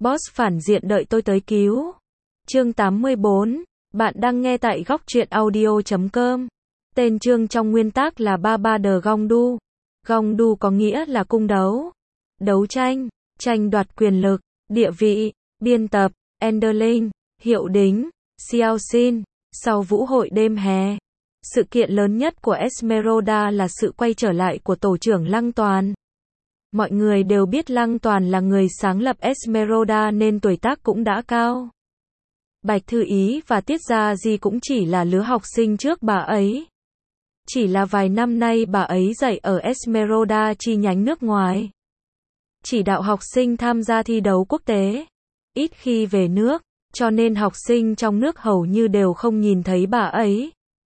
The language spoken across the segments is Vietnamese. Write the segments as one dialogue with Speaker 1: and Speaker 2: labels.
Speaker 1: Boss phản diện đợi tôi tới cứu. Chương 84. Bạn đang nghe tại góc truyện audio.com. Tên chương trong nguyên tác là Baba de Gongdu. Gongdu có nghĩa là cung đấu, đấu tranh, tranh đoạt quyền lực, địa vị. Biên tập, Enderling, hiệu đính, Xiao Xin. Sau vũ hội đêm hè, sự kiện lớn nhất của Esmeralda là sự quay trở lại của tổ trưởng Lăng Toàn. Mọi người đều biết Lăng Toàn là người sáng lập Esmeralda nên tuổi tác cũng đã cao. Bạch Thư Ý và Tiết Gia Di cũng chỉ là lứa học sinh trước bà ấy. Chỉ là vài năm nay bà ấy dạy ở Esmeralda chi nhánh nước ngoài. Chỉ đạo học sinh tham gia thi đấu quốc tế. Ít khi về nước, cho nên học sinh trong nước hầu như đều không nhìn thấy bà ấy.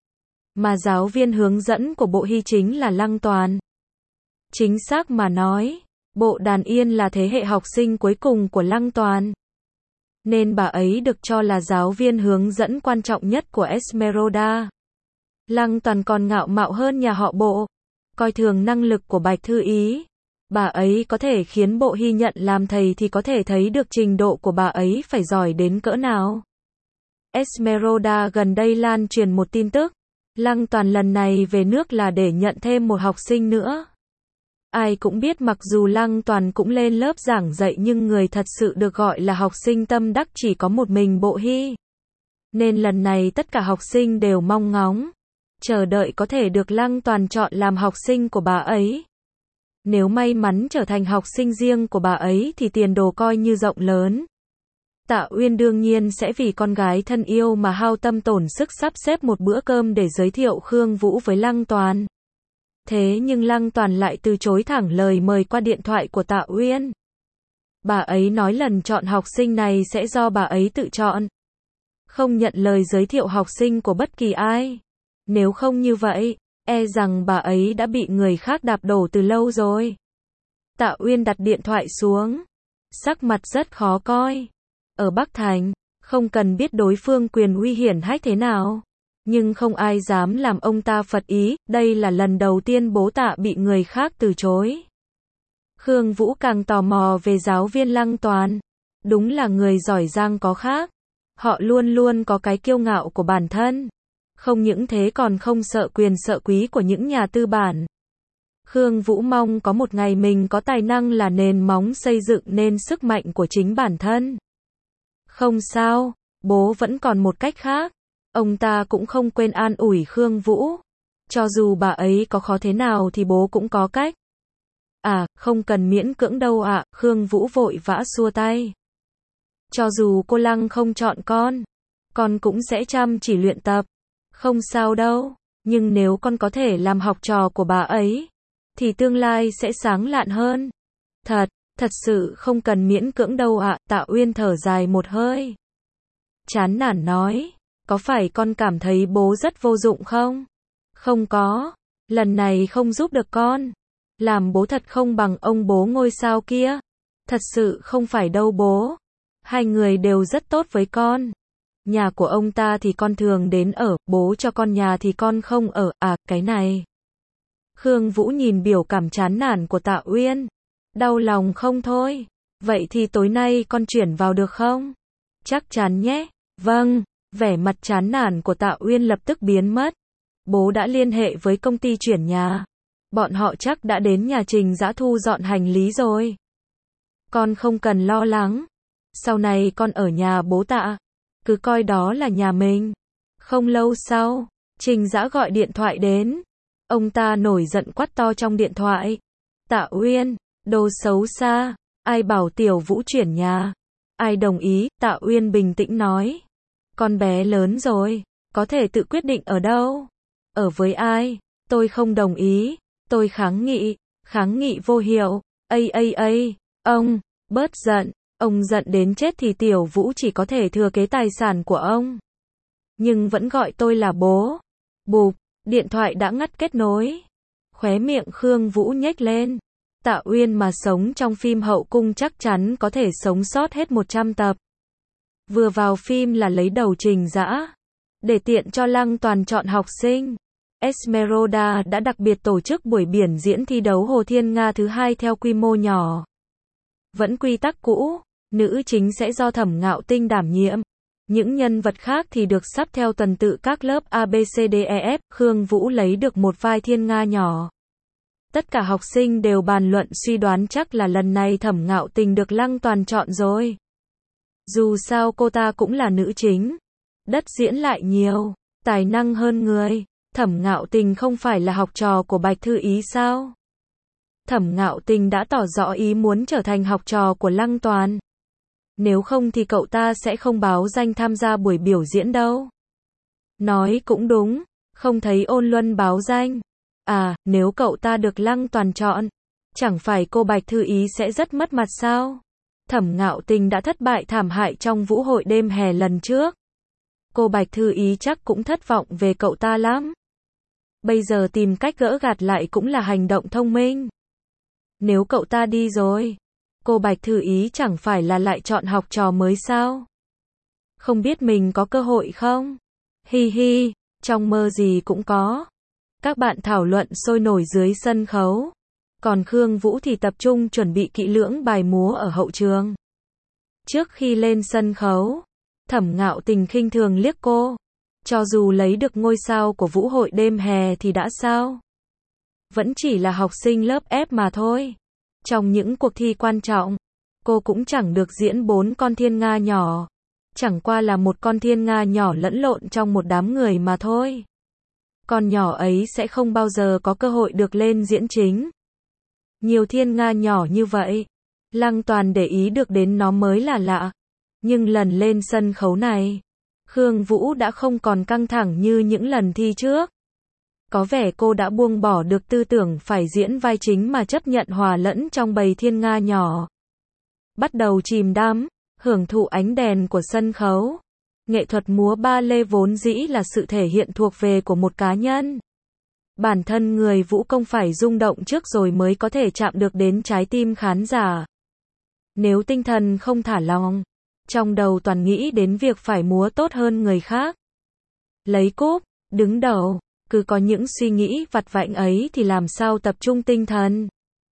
Speaker 1: Mà giáo viên hướng dẫn của Bộ Hy chính là Lăng Toàn. Chính xác mà nói, Bộ Đàn Yên là thế hệ học sinh cuối cùng của Lăng Toàn. Nên bà ấy được cho là giáo viên hướng dẫn quan trọng nhất của Esmeralda. Lăng Toàn còn ngạo mạo hơn nhà họ Bộ, coi thường năng lực của Bạch Thư Ý. Bà ấy có thể khiến Bộ Hy nhận làm thầy thì có thể thấy được trình độ của bà ấy phải giỏi đến cỡ nào. Esmeralda gần đây lan truyền một tin tức. Lăng Toàn lần này về nước là để nhận thêm một học sinh nữa. Ai cũng biết mặc dù Lăng Toàn cũng lên lớp giảng dạy nhưng người thật sự được gọi là học sinh tâm đắc chỉ có một mình Bộ Hy. Nên lần này tất cả học sinh đều mong ngóng, chờ đợi có thể được Lăng Toàn chọn làm học sinh của bà ấy. Nếu may mắn trở thành học sinh riêng của bà ấy thì tiền đồ coi như rộng lớn. Tạ Uyên đương nhiên sẽ vì con gái thân yêu mà hao tâm tổn sức sắp xếp một bữa cơm để giới thiệu Khương Vũ với Lăng Toàn. Thế nhưng Lăng Toàn lại từ chối thẳng lời mời qua điện thoại của Tạ Uyên. Bà ấy nói lần chọn học sinh này sẽ do bà ấy tự chọn. Không nhận lời giới thiệu học sinh của bất kỳ ai. Nếu không như vậy, e rằng bà ấy đã bị người khác đạp đổ từ lâu rồi. Tạ Uyên đặt điện thoại xuống. Sắc mặt rất khó coi. Ở Bắc Thành, không cần biết đối phương quyền uy hiển hách thế nào. Nhưng không ai dám làm ông ta phật ý, đây là lần đầu tiên bố Tạ bị người khác từ chối. Khương Vũ càng tò mò về giáo viên Lăng Toàn. Đúng là người giỏi giang có khác. Họ luôn luôn có cái kiêu ngạo của bản thân. Không những thế còn không sợ quyền sợ quý của những nhà tư bản. Khương Vũ mong có một ngày mình có tài năng là nền móng xây dựng nên sức mạnh của chính bản thân. Không sao, bố vẫn còn một cách khác. Ông ta cũng không quên an ủi Khương Vũ. Cho dù bà ấy có khó thế nào thì bố cũng có cách. À, không cần miễn cưỡng đâu ạ, Khương Vũ vội vã xua tay. Cho dù cô Lăng không chọn con cũng sẽ chăm chỉ luyện tập. Không sao đâu, nhưng nếu con có thể làm học trò của bà ấy, thì tương lai sẽ sáng lạn hơn. Thật sự không cần miễn cưỡng đâu ạ, Tạ Uyên thở dài một hơi. Chán nản nói, có phải con cảm thấy bố rất vô dụng không? Không có, lần này không giúp được con. Làm bố thật không bằng ông bố ngôi sao kia. Thật sự không phải đâu bố. Hai người đều rất tốt với con. Nhà của ông ta thì con thường đến ở, bố cho con nhà thì con không ở, à, cái này. Khương Vũ nhìn biểu cảm chán nản của Tạ Uyên. Đau lòng không thôi. Vậy thì tối nay con chuyển vào được không? Chắc chắn nhé. Vâng, vẻ mặt chán nản của Tạ Uyên lập tức biến mất. Bố đã liên hệ với công ty chuyển nhà. Bọn họ chắc đã đến nhà Trình Dã thu dọn hành lý rồi. Con không cần lo lắng. Sau này con ở nhà bố Tạ. Cứ coi đó là nhà mình. Không lâu sau, Trình Dã gọi điện thoại đến. Ông ta nổi giận quát to trong điện thoại. Tạ Uyên, đồ xấu xa, ai bảo Tiểu Vũ chuyển nhà? Ai đồng ý? Tạ Uyên bình tĩnh nói. Con bé lớn rồi, có thể tự quyết định ở đâu. Ở với ai? Tôi không đồng ý. Tôi kháng nghị vô hiệu. Ông, bớt giận. Ông giận đến chết thì Tiểu Vũ chỉ có thể thừa kế tài sản của ông. Nhưng vẫn gọi tôi là bố. Bụp, điện thoại đã ngắt kết nối. Khóe miệng Khương Vũ nhếch lên. Tạ Uyên mà sống trong phim hậu cung chắc chắn có thể sống sót hết 100 tập. Vừa vào phim là lấy đầu Trình Dã. Để tiện cho Lăng Toàn chọn học sinh, Esmeralda đã đặc biệt tổ chức buổi biển diễn thi đấu Hồ Thiên Nga thứ 2 theo quy mô nhỏ. Vẫn quy tắc cũ, nữ chính sẽ do Thẩm Ngạo Tinh đảm nhiệm. Những nhân vật khác thì được sắp theo tuần tự các lớp ABCDEF, Khương Vũ lấy được một vai Thiên Nga nhỏ. Tất cả học sinh đều bàn luận suy đoán chắc là lần này Thẩm Ngạo Tình được Lăng Toàn chọn rồi. Dù sao cô ta cũng là nữ chính. Đất diễn lại nhiều, tài năng hơn người. Thẩm Ngạo Tình không phải là học trò của Bạch Thư Ý sao? Thẩm Ngạo Tình đã tỏ rõ ý muốn trở thành học trò của Lăng Toàn. Nếu không thì cậu ta sẽ không báo danh tham gia buổi biểu diễn đâu. Nói cũng đúng, không thấy Ôn Luân báo danh. À, nếu cậu ta được Lăng Toàn chọn, chẳng phải cô Bạch Thư Ý sẽ rất mất mặt sao? Thẩm Ngạo Tình đã thất bại thảm hại trong vũ hội đêm hè lần trước. Cô Bạch Thư Ý chắc cũng thất vọng về cậu ta lắm. Bây giờ tìm cách gỡ gạt lại cũng là hành động thông minh. Nếu cậu ta đi rồi, cô Bạch Thư Ý chẳng phải là lại chọn học trò mới sao? Không biết mình có cơ hội không? Hi hi, trong mơ gì cũng có. Các bạn thảo luận sôi nổi dưới sân khấu. Còn Khương Vũ thì tập trung chuẩn bị kỹ lưỡng bài múa ở hậu trường. Trước khi lên sân khấu, Thẩm Ngạo Tình khinh thường liếc cô. Cho dù lấy được ngôi sao của vũ hội đêm hè thì đã sao? Vẫn chỉ là học sinh lớp F mà thôi. Trong những cuộc thi quan trọng, cô cũng chẳng được diễn 4 con thiên nga nhỏ. Chẳng qua là một con thiên nga nhỏ lẫn lộn trong một đám người mà thôi. Con nhỏ ấy sẽ không bao giờ có cơ hội được lên diễn chính. Nhiều thiên nga nhỏ như vậy, Lăng Toàn để ý được đến nó mới là lạ. Nhưng lần lên sân khấu này, Khương Vũ đã không còn căng thẳng như những lần thi trước. Có vẻ cô đã buông bỏ được tư tưởng phải diễn vai chính mà chấp nhận hòa lẫn trong bầy thiên nga nhỏ. Bắt đầu chìm đắm, hưởng thụ ánh đèn của sân khấu. Nghệ thuật múa ba lê vốn dĩ là sự thể hiện thuộc về của một cá nhân. Bản thân người vũ công phải rung động trước rồi mới có thể chạm được đến trái tim khán giả. Nếu tinh thần không thả lỏng, trong đầu toàn nghĩ đến việc phải múa tốt hơn người khác, lấy cúp, đứng đầu, cứ có những suy nghĩ vặt vãnh ấy thì làm sao tập trung tinh thần,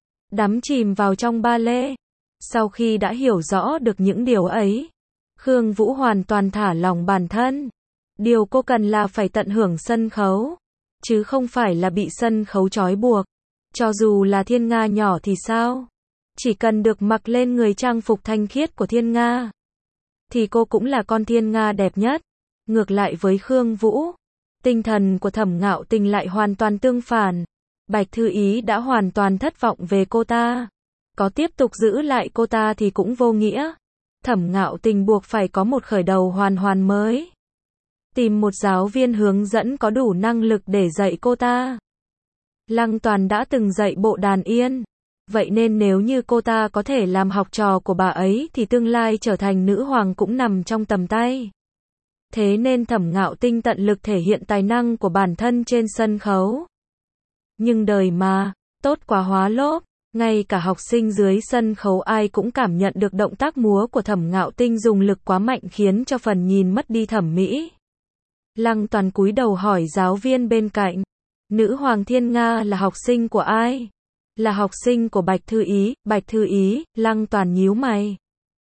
Speaker 1: đắm chìm vào trong ba lê. Sau khi đã hiểu rõ được những điều ấy, Khương Vũ hoàn toàn thả lỏng bản thân. Điều cô cần là phải tận hưởng sân khấu, chứ không phải là bị sân khấu trói buộc. Cho dù là thiên nga nhỏ thì sao? Chỉ cần được mặc lên người trang phục thanh khiết của thiên nga, thì cô cũng là con thiên nga đẹp nhất. Ngược lại với Khương Vũ, tinh thần của Thẩm Ngạo Tình lại hoàn toàn tương phản. Bạch Thư Ý đã hoàn toàn thất vọng về cô ta. Có tiếp tục giữ lại cô ta thì cũng vô nghĩa. Thẩm Ngạo Tình buộc phải có một khởi đầu hoàn hoàn mới. Tìm một giáo viên hướng dẫn có đủ năng lực để dạy cô ta. Lăng Toàn đã từng dạy bộ đàn yên. Vậy nên nếu như cô ta có thể làm học trò của bà ấy thì tương lai trở thành nữ hoàng cũng nằm trong tầm tay. Thế nên Thẩm Ngạo Tinh tận lực thể hiện tài năng của bản thân trên sân khấu. Nhưng đời mà, tốt quá hóa lốp. Ngay cả học sinh dưới sân khấu ai cũng cảm nhận được động tác múa của Thẩm Ngạo Tinh dùng lực quá mạnh khiến cho phần nhìn mất đi thẩm mỹ. Lăng Toàn cúi đầu hỏi giáo viên bên cạnh. Nữ hoàng thiên nga là học sinh của ai? Là học sinh của Bạch Thư Ý. Bạch Thư Ý, Lăng Toàn nhíu mày.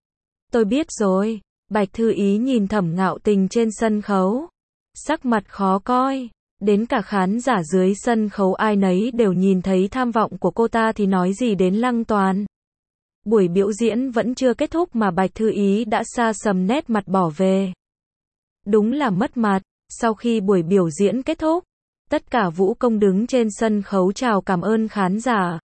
Speaker 1: Tôi biết rồi. Bạch Thư Ý nhìn Thẩm Ngạo Tình trên sân khấu. Sắc mặt khó coi. Đến cả khán giả dưới sân khấu ai nấy đều nhìn thấy tham vọng của cô ta thì nói gì đến Lăng Toàn. Buổi biểu diễn vẫn chưa kết thúc mà Bạch Thư Ý đã xa sầm nét mặt bỏ về. Đúng là mất mặt. Sau khi buổi biểu diễn kết thúc, tất cả vũ công đứng trên sân khấu chào cảm ơn khán giả.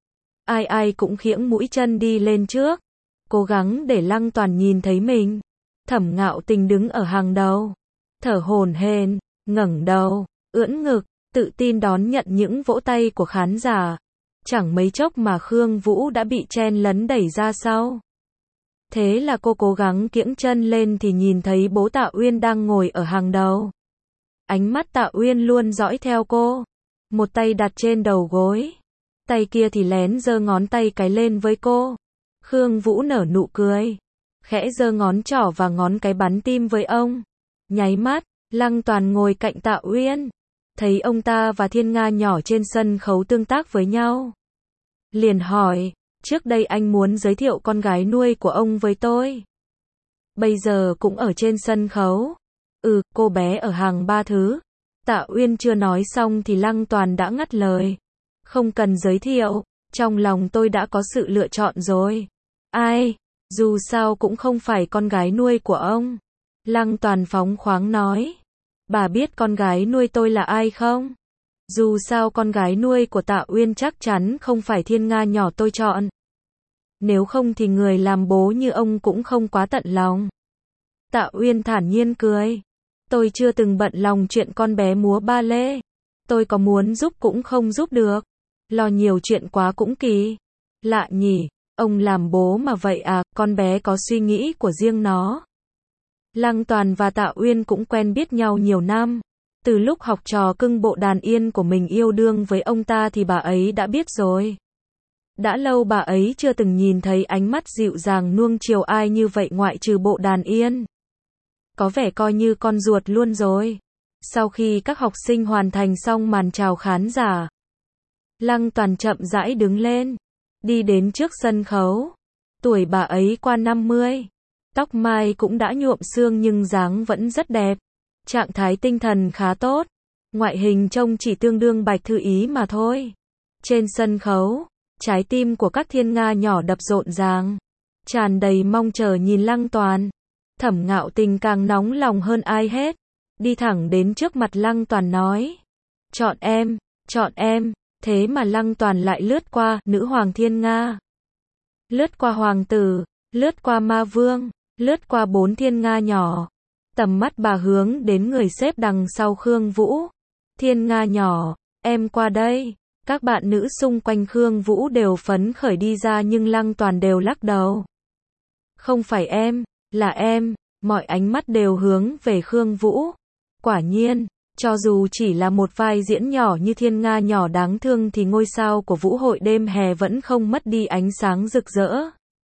Speaker 1: Ai ai cũng khiễng mũi chân đi lên trước, cố gắng để Lăng Toàn nhìn thấy mình. Thẩm Ngạo Tình đứng ở hàng đầu, thở hổn hển, ngẩng đầu, ưỡn ngực, tự tin đón nhận những vỗ tay của khán giả. Chẳng mấy chốc mà Khương Vũ đã bị chen lấn đẩy ra sau. Thế là cô cố gắng kiễng chân lên thì nhìn thấy bố Tạ Uyên đang ngồi ở hàng đầu. Ánh mắt Tạ Uyên luôn dõi theo cô. Một tay đặt trên đầu gối, tay kia thì lén giơ ngón tay cái lên với cô. Khương Vũ nở nụ cười, khẽ giơ ngón trỏ và ngón cái bắn tim với ông. Nháy mắt, Lăng Toàn ngồi cạnh Tạ Uyên, thấy ông ta và thiên nga nhỏ trên sân khấu tương tác với nhau. Liền hỏi, Trước đây anh muốn giới thiệu con gái nuôi của ông với tôi. Bây giờ cũng ở trên sân khấu. Cô bé ở hàng 3 thứ. Tạ Uyên chưa nói xong thì Lăng Toàn đã ngắt lời. Không cần giới thiệu, trong lòng tôi đã có sự lựa chọn rồi. Ai? Dù sao cũng không phải con gái nuôi của ông. Lăng Toàn phóng khoáng nói. Bà biết con gái nuôi tôi là ai không? Dù sao con gái nuôi của Tạ Uyên chắc chắn không phải Thiên Nga nhỏ tôi chọn. Nếu không thì người làm bố như ông cũng không quá tận lòng. Tạ Uyên thản nhiên cười. Tôi chưa từng bận lòng chuyện con bé múa ba lê. Tôi có muốn giúp cũng không giúp được. Lo nhiều chuyện quá cũng kỳ. Lạ nhỉ, ông làm bố mà vậy à, con bé có suy nghĩ của riêng nó. Lăng Toàn và Tạ Uyên cũng quen biết nhau nhiều năm. Từ lúc học trò cưng bộ đàn yên của mình yêu đương với ông ta thì bà ấy đã biết rồi. Đã lâu bà ấy chưa từng nhìn thấy ánh mắt dịu dàng nuông chiều ai như vậy ngoại trừ bộ đàn yên. Có vẻ coi như con ruột luôn rồi. Sau khi các học sinh hoàn thành xong màn chào khán giả, Lăng Toàn chậm rãi đứng lên, đi đến trước sân khấu. Tuổi bà ấy qua 50, tóc mai cũng đã nhuộm sương nhưng dáng vẫn rất đẹp. Trạng thái tinh thần khá tốt, ngoại hình trông chỉ tương đương Bạch Thư Ý mà thôi. Trên sân khấu, trái tim của các thiên nga nhỏ đập rộn ràng, tràn đầy mong chờ nhìn Lăng Toàn. Thẩm Ngạo Tình càng nóng lòng hơn ai hết, đi thẳng đến trước mặt Lăng Toàn nói. Chọn em, chọn em. Thế mà Lăng Toàn lại lướt qua nữ hoàng thiên nga, lướt qua hoàng tử, lướt qua ma vương, lướt qua 4 thiên nga nhỏ. Tầm mắt bà hướng đến người xếp đằng sau Khương Vũ. Thiên nga nhỏ, em qua đây. Các bạn nữ xung quanh Khương Vũ đều phấn khởi đi ra nhưng Lăng Toàn đều lắc đầu. Không phải em, là em. Mọi ánh mắt đều hướng về Khương Vũ. Quả nhiên, cho dù chỉ là một vai diễn nhỏ như thiên nga nhỏ đáng thương thì ngôi sao của vũ hội đêm hè vẫn không mất đi ánh sáng rực rỡ.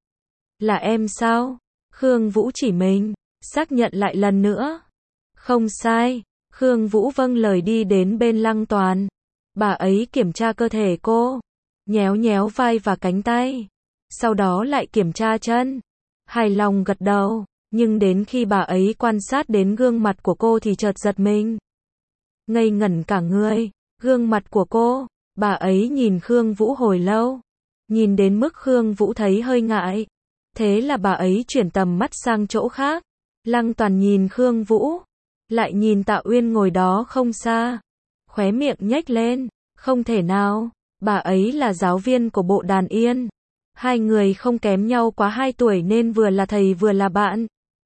Speaker 1: Là em sao? Khương Vũ chỉ mình, xác nhận lại lần nữa. Không sai. Khương Vũ vâng lời đi đến bên Lăng Toàn. Bà ấy kiểm tra cơ thể cô, nhéo nhéo vai và cánh tay, sau đó lại kiểm tra chân. Hài lòng gật đầu, nhưng đến khi bà ấy quan sát đến gương mặt của cô thì chợt giật mình. Ngây ngẩn cả người, gương mặt của cô, bà ấy nhìn Khương Vũ hồi lâu, nhìn đến mức Khương Vũ thấy hơi ngại. Thế là bà ấy chuyển tầm mắt sang chỗ khác. Lăng Toàn nhìn Khương Vũ, lại nhìn Tạ Uyên ngồi đó không xa, khóe miệng nhếch lên. Không thể nào, bà ấy là giáo viên của bộ đàn yên. Hai người không kém nhau quá 2 tuổi nên vừa là thầy vừa là bạn.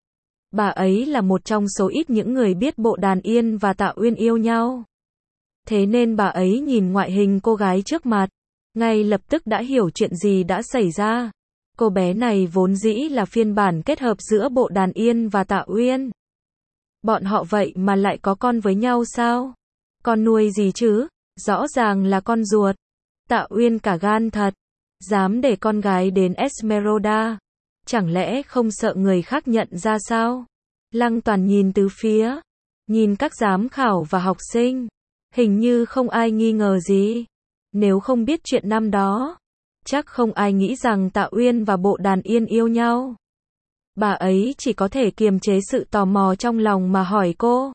Speaker 1: Bà ấy là một trong số ít những người biết bộ đàn yên và Tạ Uyên yêu nhau. Thế nên bà ấy nhìn ngoại hình cô gái trước mặt, ngay lập tức đã hiểu chuyện gì đã xảy ra. Cô bé này vốn dĩ là phiên bản kết hợp giữa bộ đàn yên và Tạ Uyên. Bọn họ vậy mà lại có con với nhau sao? Con nuôi gì chứ? Rõ ràng là con ruột. Tạ Uyên cả gan thật, dám để con gái đến Esmeralda. Chẳng lẽ không sợ người khác nhận ra sao? Lăng Toàn nhìn tứ phía, nhìn các giám khảo và học sinh. Hình như không ai nghi ngờ gì. Nếu không biết chuyện năm đó, chắc không ai nghĩ rằng Tạ Uyên và bộ đàn yên yêu nhau. Bà ấy chỉ có thể kiềm chế sự tò mò trong lòng mà hỏi cô.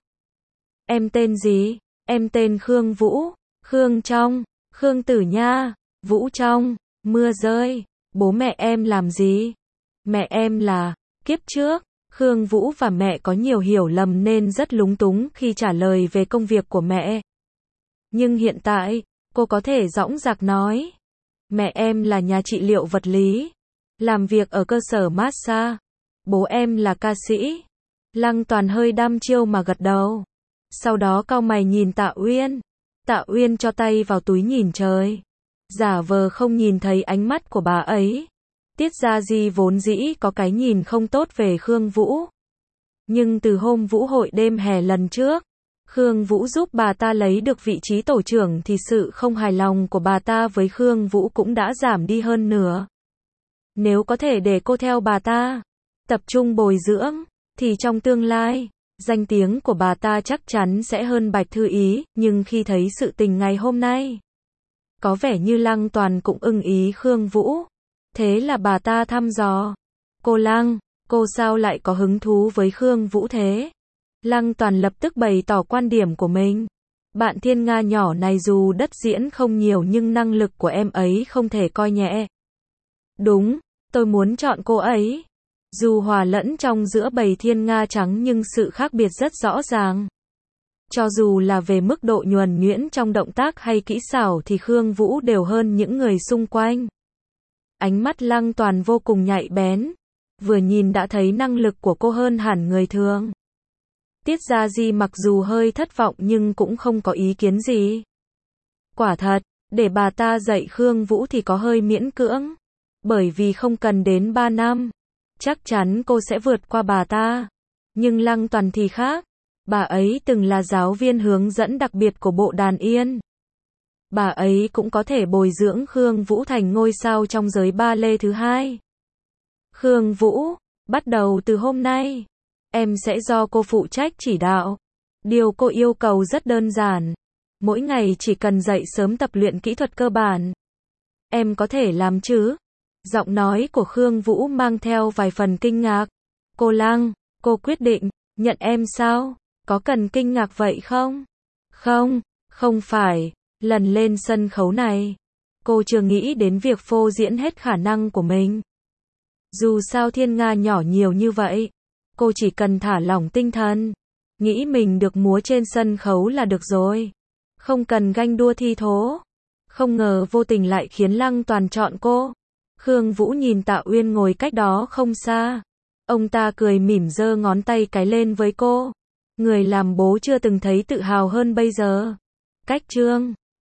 Speaker 1: Em tên gì? Em tên Khương Vũ. Khương Trong, Khương Tử Nha, Vũ Trong, mưa rơi. Bố mẹ em làm gì? Mẹ em là, kiếp trước, Khương Vũ và mẹ có nhiều hiểu lầm nên rất lúng túng khi trả lời về công việc của mẹ. Nhưng hiện tại, cô có thể dõng dạc nói. Mẹ em là nhà trị liệu vật lý, làm việc ở cơ sở massage. Bố em là ca sĩ. Lăng Toàn hơi đăm chiêu mà gật đầu. Sau đó cau mày nhìn Tạ Uyên. Tạ Uyên cho tay vào túi nhìn trời, giả vờ không nhìn thấy ánh mắt của bà ấy. Tiết Gia Di vốn dĩ có cái nhìn không tốt về Khương Vũ. Nhưng từ hôm vũ hội đêm hè lần trước, Khương Vũ giúp bà ta lấy được vị trí tổ trưởng thì sự không hài lòng của bà ta với Khương Vũ cũng đã giảm đi hơn nửa. Nếu có thể để cô theo bà ta, tập trung bồi dưỡng, thì trong tương lai, danh tiếng của bà ta chắc chắn sẽ hơn Bạch Thư Ý, nhưng khi thấy sự tình ngày hôm nay, có vẻ như Lăng Toàn cũng ưng ý Khương Vũ. Thế là bà ta thăm dò. Cô Lăng, cô sao lại có hứng thú với Khương Vũ thế? Lăng Toàn lập tức bày tỏ quan điểm của mình. Bạn Thiên Nga nhỏ này dù đất diễn không nhiều nhưng năng lực của em ấy không thể coi nhẹ. Đúng, tôi muốn chọn cô ấy. Dù hòa lẫn trong giữa bầy Thiên Nga trắng nhưng sự khác biệt rất rõ ràng. Cho dù là về mức độ nhuần nhuyễn trong động tác hay kỹ xảo thì Khương Vũ đều hơn những người xung quanh. Ánh mắt Lăng Toàn vô cùng nhạy bén. Vừa nhìn đã thấy năng lực của cô hơn hẳn người thường. Tiết Gia Di mặc dù hơi thất vọng nhưng cũng không có ý kiến gì. Quả thật, để bà ta dạy Khương Vũ thì có hơi miễn cưỡng. Bởi vì không cần đến 3 năm. Chắc chắn cô sẽ vượt qua bà ta. Nhưng Lăng Toàn thì khác. Bà ấy từng là giáo viên hướng dẫn đặc biệt của bộ đàn yên. Bà ấy cũng có thể bồi dưỡng Khương Vũ thành ngôi sao trong giới ba lê thứ hai. Khương Vũ, bắt đầu từ hôm nay, em sẽ do cô phụ trách chỉ đạo. Điều cô yêu cầu rất đơn giản. Mỗi ngày chỉ cần dậy sớm tập luyện kỹ thuật cơ bản. Em có thể làm chứ? Giọng nói của Khương Vũ mang theo vài phần kinh ngạc. Cô Lăng, cô quyết định nhận em sao? Có cần kinh ngạc vậy không? Không, không phải. Lần lên sân khấu này, cô chưa nghĩ đến việc phô diễn hết khả năng của mình. Dù sao Thiên Nga nhỏ nhiều như vậy, cô chỉ cần thả lỏng tinh thần, nghĩ mình được múa trên sân khấu là được rồi. Không cần ganh đua thi thố. Không ngờ vô tình lại khiến Lăng Toàn chọn cô. Khương Vũ nhìn Tạ Uyên ngồi cách đó không xa. Ông ta cười mỉm giơ ngón tay cái lên với cô. Người làm bố chưa từng thấy tự hào hơn bây giờ. Cách chương